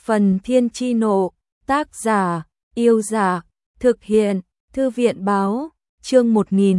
Phần Thiên Chi Nộ, tác giả, Yêu Dạ, thực hiện, Thư viện Báo, chương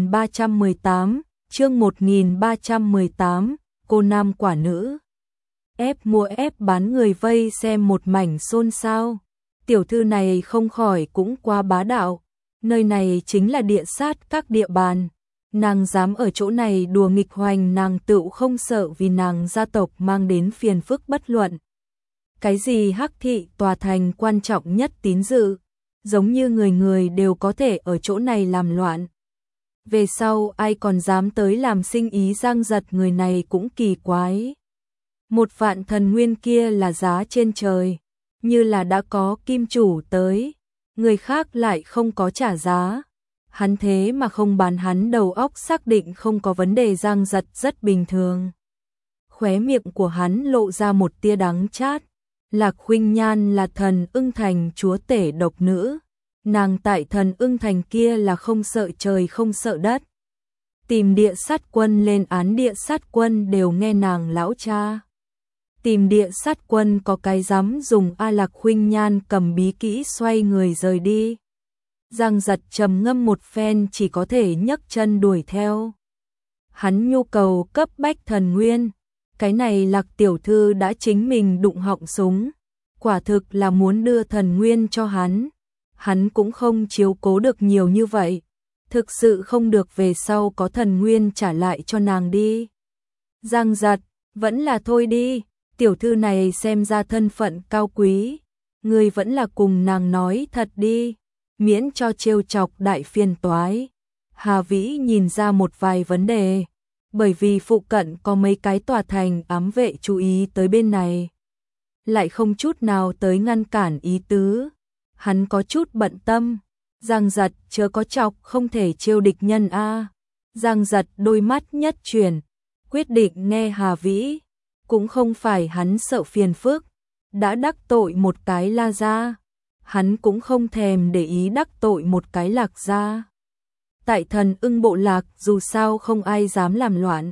1318, cô nam quả nữ. Ép mua ép bán người vây xem một mảnh xôn xao. Tiểu thư này không khỏi cũng quá bá đạo. Nơi này chính là địa sát các địa bàn. Nàng dám ở chỗ này đùa nghịch hoành, nàng tựu không sợ vì nàng gia tộc mang đến phiền phức bất luận. Cái gì Hắc thị tòa thành quan trọng nhất tín dự, giống như người người đều có thể ở chỗ này làm loạn. Về sau ai còn dám tới làm sinh ý giang giật, người này cũng kỳ quái. 1.000.000 thần nguyên kia là giá trên trời, như là đã có kim chủ tới, người khác lại không có trả giá. Hắn thế mà không bán, hắn đầu óc xác định không có vấn đề, giang giật rất bình thường. Khóe miệng của hắn lộ ra một tia đắng chát. Lạc Khuynh Nhan là Thần Ưng Thành chúa tể độc nữ, nàng tại Thần Ưng Thành kia là không sợ trời không sợ đất. Tìm địa sát quân lên án địa sát quân đều nghe nàng lão cha. Tìm địa sát quân có cái dám dùng. Lạc Khuynh Nhan cầm bí kỹ xoay người rời đi. Giang giật trầm ngâm một phen, chỉ có thể nhấc chân đuổi theo. Hắn nhu cầu cấp bách thần nguyên. Cái này Lạc tiểu thư đã chính mình đụng họng súng, quả thực là muốn đưa thần nguyên cho hắn. Hắn cũng không chiếu cố được nhiều như vậy, thực sự không được về sau có thần nguyên trả lại cho nàng đi. Giang giật, vẫn là thôi đi, tiểu thư này xem ra thân phận cao quý, người vẫn là cùng nàng nói thật đi, miễn cho trêu chọc đại phiền toái. Hà Vĩ nhìn ra một vài vấn đề. Bởi vì phụ cận có mấy cái tòa thành ám vệ chú ý tới bên này, lại không chút nào tới ngăn cản ý tứ. Hắn có chút bận tâm. Giang giật chớ có chọc, không thể trêu địch nhân a. Giang giật đôi mắt nhất chuyển, quyết định nghe Hà Vĩ. Cũng không phải hắn sợ phiền phức, đã đắc tội một cái La gia, hắn cũng không thèm để ý đắc tội một cái Lạc gia. Tại Thần Ưng bộ lạc dù sao không ai dám làm loạn.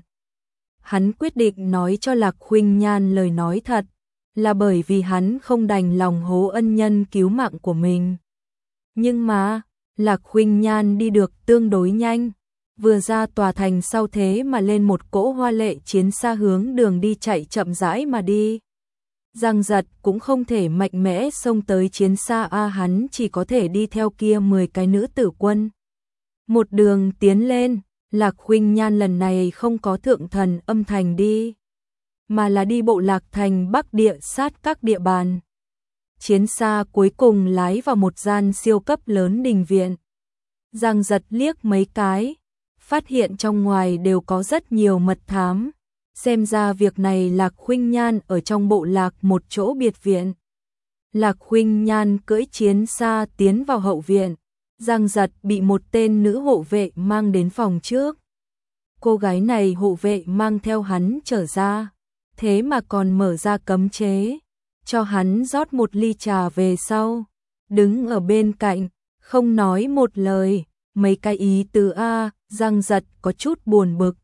Hắn quyết định nói cho Lạc Khuynh Nhan lời nói thật, là bởi vì hắn không đành lòng hố ân nhân cứu mạng của mình. Nhưng mà, Lạc Khuynh Nhan đi được tương đối nhanh, vừa ra tòa thành sau thế mà lên một cỗ hoa lệ chiến xa hướng đường đi chạy chậm rãi mà đi. Giang giật cũng không thể mạnh mẽ xông tới chiến xa hắn chỉ có thể đi theo kia 10 cái nữ tử quân. Một đường tiến lên, Lạc Khuynh Nhan lần này không có thượng Thần Âm thành đi, mà là đi bộ lạc thành Bắc địa sát các địa bàn. Chiến xa cuối cùng lái vào một gian siêu cấp lớn đình viện. Giang giật liếc mấy cái, phát hiện trong ngoài đều có rất nhiều mật thám. Xem ra việc này Lạc Khuynh Nhan ở trong bộ lạc một chỗ biệt viện. Lạc Khuynh Nhan cưỡi chiến xa tiến vào hậu viện. Giang giật bị một tên nữ hộ vệ mang đến phòng trước. Cô gái này hộ vệ mang theo hắn trở ra, thế mà còn mở ra cấm chế, cho hắn rót một ly trà về sau, đứng ở bên cạnh, không nói một lời, mấy cái ý tứ Giang giật có chút buồn bực.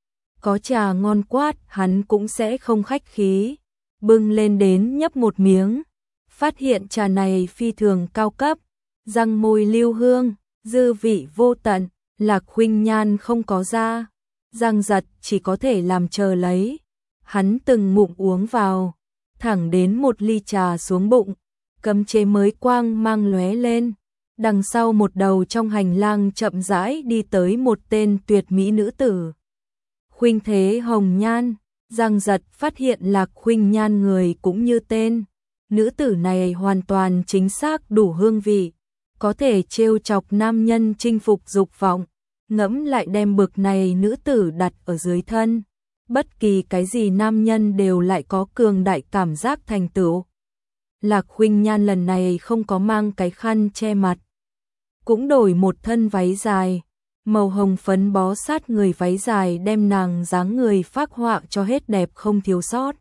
Có trà ngon quát, hắn cũng sẽ không khách khí, bưng lên đến nhấp một miếng, phát hiện trà này phi thường cao cấp. Răng môi lưu hương, dư vị vô tận. Lạc Khuynh Nhan không có ra, Giang giật chỉ có thể làm chờ lấy. Hắn từng ngụm uống vào, thẳng đến một ly trà xuống bụng, cấm chế mới quang mang lóe lên. Đằng sau một đầu trong hành lang chậm rãi đi tới một tên tuyệt mỹ nữ tử. Khuynh Thế Hồng Nhan. Giang giật phát hiện Lạc Khuynh Nhan người cũng như tên. Nữ tử này hoàn toàn chính xác đủ hương vị, có thể trêu chọc nam nhân, chinh phục dục vọng. Ngẫm lại đem bực này nữ tử đặt ở dưới thân, bất kỳ cái gì nam nhân đều lại có cường đại cảm giác thành tựu. Lạc Khuynh Nhan lần này không có mang cái khăn che mặt, cũng đổi một thân váy dài, màu hồng phấn bó sát người, váy dài đem nàng dáng người phác họa cho hết đẹp không thiếu sót.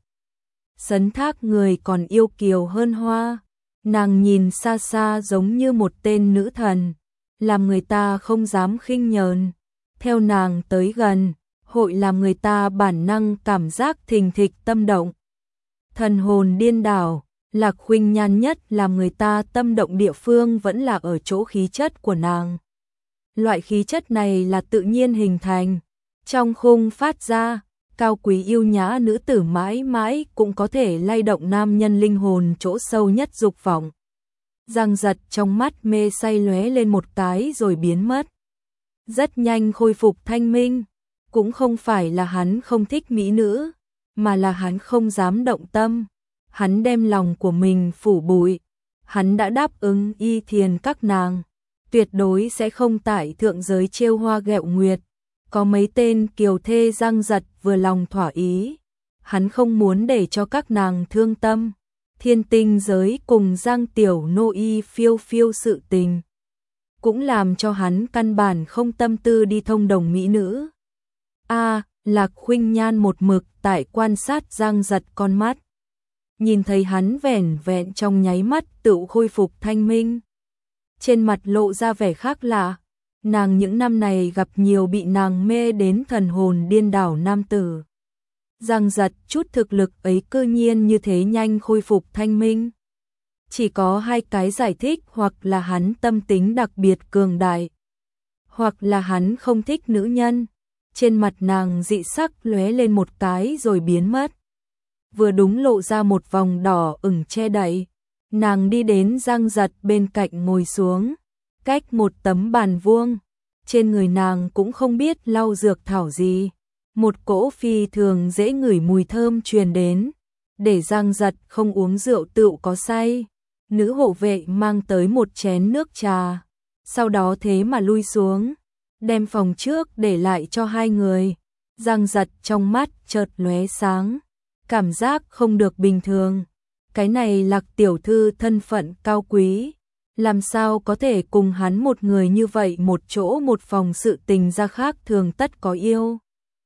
Sấn thác người còn yêu kiều hơn hoa. Nàng nhìn xa xa giống như một tên nữ thần, làm người ta không dám khinh nhờn. Theo nàng tới gần, hội làm người ta bản năng cảm giác thình thịch tâm động. Thần hồn điên đảo, Lạc Khuynh Nhan nhất làm người ta tâm động địa phương vẫn là ở chỗ khí chất của nàng. Loại khí chất này là tự nhiên hình thành, trong khung phát ra, cao quý yêu nhã nữ tử mãi mãi cũng có thể lay động nam nhân linh hồn chỗ sâu nhất dục vọng. Giang Giật trong mắt mê say lóe lên một cái rồi biến mất. Rất nhanh khôi phục thanh minh, cũng không phải là hắn không thích mỹ nữ, mà là hắn không dám động tâm. Hắn đem lòng của mình phủ bụi, hắn đã đáp ứng y thiền các nàng, tuyệt đối sẽ không tại thượng giới trêu hoa ghẹo nguyệt. Có mấy tên kiều thê Giang Giật vừa lòng thỏa ý, hắn không muốn để cho các nàng thương tâm. Thiên tinh giới cùng Giang Tiểu Nô y phiêu phiêu sự tình, cũng làm cho hắn căn bản không tâm tư đi thông đồng mỹ nữ. Lạc Khuynh Nhan một mực tại quan sát Giang Giật con mắt. Nhìn thấy hắn vẻn vẹn trong nháy mắt tự khôi phục thanh minh. Trên mặt lộ ra vẻ khác lạ, nàng những năm này gặp nhiều bị nàng mê đến thần hồn điên đảo nam tử. Giang Giật chút thực lực ấy cư nhiên như thế nhanh khôi phục thanh minh. Chỉ có hai cái giải thích, hoặc là hắn tâm tính đặc biệt cường đại, hoặc là hắn không thích nữ nhân. Trên mặt nàng dị sắc lóe lên một cái rồi biến mất. Vừa đúng lộ ra một vòng đỏ ửng che đậy. Nàng đi đến Giang Giật bên cạnh ngồi xuống, cách một tấm bàn vuông. Trên người nàng cũng không biết lau dược thảo gì. Một cỗ phi thường dễ ngửi mùi thơm truyền đến, để Giang Giật không uống rượu tựu có say. Nữ hộ vệ mang tới một chén nước trà, sau đó thế mà lui xuống, đem phòng trước để lại cho hai người. Giang Giật trong mắt chợt lóe sáng, cảm giác không được bình thường. Cái này Lạc tiểu thư thân phận cao quý, làm sao có thể cùng hắn một người như vậy một chỗ một phòng, sự tình ra khác thường tất có yêu.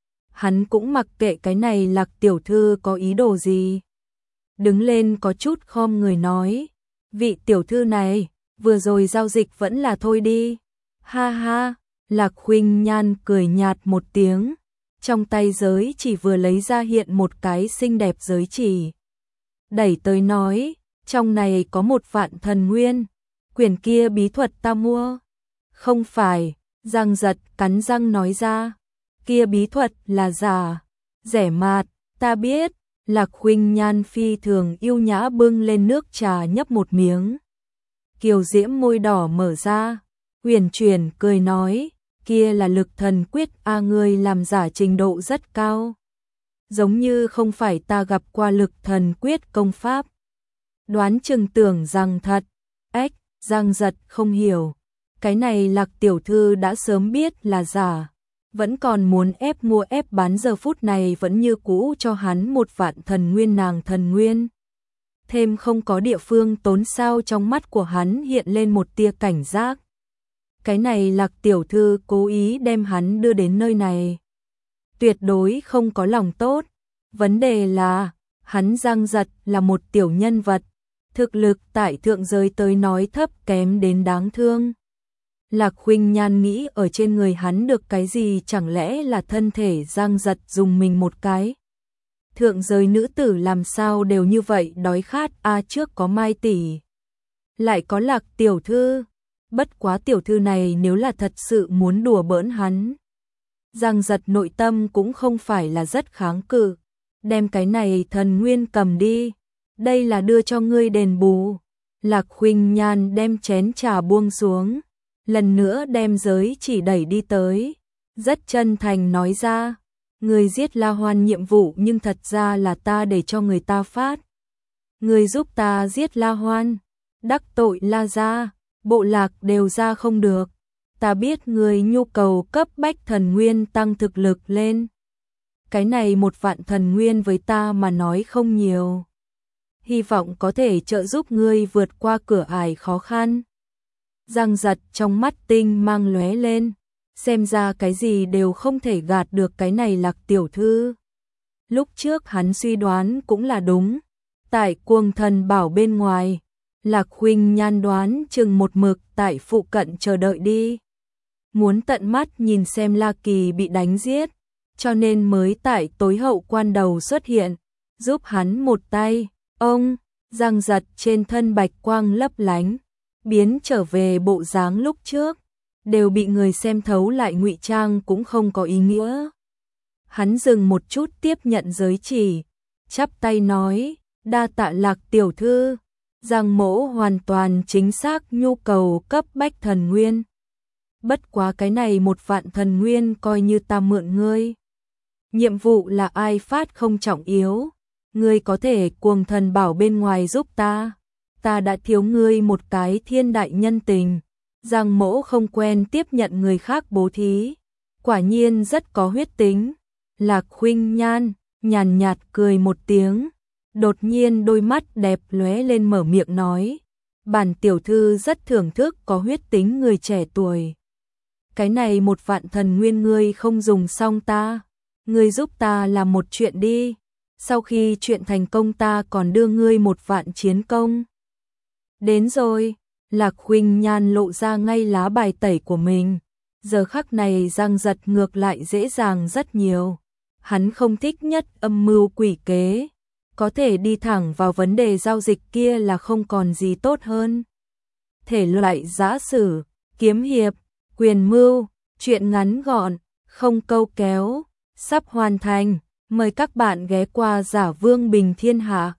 Hắn cũng mặc kệ cái này Lạc tiểu thư có ý đồ gì. Đứng lên có chút khom người nói, vị tiểu thư này, vừa rồi giao dịch vẫn là thôi đi. Ha ha, Lạc Khuynh Nhan cười nhạt một tiếng, trong tay giới chỉ vừa lấy ra hiện một cái xinh đẹp giới chỉ. Đẩy tới nói, trong này có 1.000.000 thần nguyên, quyển kia bí thuật ta mua. Không phải, Giang Giật cắn răng nói ra, kia bí thuật là giả, rẻ mạt, ta biết. Lạc Khuynh Nhan phi thường yêu nhã bưng lên nước trà nhấp một miếng. Kiều diễm môi đỏ mở ra, huyền chuyển cười nói, kia là lực thần quyết ngươi làm giả trình độ rất cao. Giống như không phải ta gặp qua lực thần quyết công pháp. Đoán chừng tưởng rằng thật. Giang Giật không hiểu. Cái này Lạc tiểu thư đã sớm biết là giả, vẫn còn muốn ép mua ép bán, giờ phút này vẫn như cũ cho hắn 1.000.000 thần nguyên. Nàng thần nguyên thêm không có địa phương tốn sao? Trong mắt của hắn hiện lên một tia cảnh giác. Cái này Lạc tiểu thư cố ý đem hắn đưa đến nơi này, tuyệt đối không có lòng tốt. Vấn đề là, hắn Giang Giật là một tiểu nhân vật, thực lực tại thượng giới tới nói thấp kém đến đáng thương. Lạc Khuynh Nhan nghĩ ở trên người hắn được cái gì, chẳng lẽ là thân thể? Giang Giật dùng mình một cái. Thượng giới nữ tử làm sao đều như vậy đói khát? Trước có Mai tỷ, lại có Lạc tiểu thư. Bất quá tiểu thư này nếu là thật sự muốn đùa bỡn hắn, Giang Giật nội tâm cũng không phải là rất kháng cự. Đem cái này thần nguyên cầm đi, đây là đưa cho ngươi đền bù. Lạc Khuynh Nhan đem chén trà buông xuống, lần nữa đem giới chỉ đẩy đi tới, rất chân thành nói ra, người giết La Hoan nhiệm vụ nhưng thật ra là ta để cho người ta phát. Người giúp ta giết La Hoan, đắc tội La gia, bộ lạc đều ra không được. Ta biết người nhu cầu cấp bách thần nguyên tăng thực lực lên. Cái này 1.000.000 thần nguyên với ta mà nói không nhiều, hy vọng có thể trợ giúp ngươi vượt qua cửa ải khó khăn. Giang Giật trong mắt tinh mang lóe lên, xem ra cái gì đều không thể gạt được cái này Lạc tiểu thư. Lúc trước hắn suy đoán cũng là đúng, tại Cuồng Thần Bảo bên ngoài, Lạc Khuynh Nhan đoán chừng một mực tại phụ cận chờ đợi đi, muốn tận mắt nhìn xem La Kỳ bị đánh giết, cho nên mới tại tối hậu quan đầu xuất hiện, giúp hắn một tay. Ông Giang Giật trên thân bạch quang lấp lánh, biến trở về bộ dáng lúc trước, đều bị người xem thấu lại ngụy trang cũng không có ý nghĩa. Hắn dừng một chút tiếp nhận giới chỉ, chắp tay nói, đa tạ Lạc tiểu thư, Giang mỗ hoàn toàn chính xác nhu cầu cấp bách thần nguyên. Bất quá cái này 1 vạn thần nguyên coi như ta mượn ngươi. Nhiệm vụ là ai phát không trọng yếu, ngươi có thể cuồng thần bảo bên ngoài giúp ta đã thiếu ngươi một cái thiên đại nhân tình. Giang mỗ không quen tiếp nhận người khác bố thí, quả nhiên rất có huyết tính. Lạc Khuynh Nhan nhàn nhạt cười một tiếng, đột nhiên đôi mắt đẹp lóe lên mở miệng nói, bản tiểu thư rất thưởng thức có huyết tính người trẻ tuổi. Cái này 1 vạn thần nguyên ngươi không dùng xong ngươi giúp ta làm một chuyện đi, sau khi chuyện thành công ta còn đưa ngươi 1 vạn chiến công. Đến rồi, Lạc Khuynh Nhan lộ ra ngay lá bài tẩy của mình, giờ khắc này Giang Giật ngược lại dễ dàng rất nhiều. Hắn không thích nhất âm mưu quỷ kế, có thể đi thẳng vào vấn đề giao dịch kia là không còn gì tốt hơn. Thể loại giã sử, kiếm hiệp, quyền mưu, truyện ngắn gọn, không câu kéo, sắp hoàn thành, mời các bạn ghé qua Giả Vương Bình Thiên Hạ.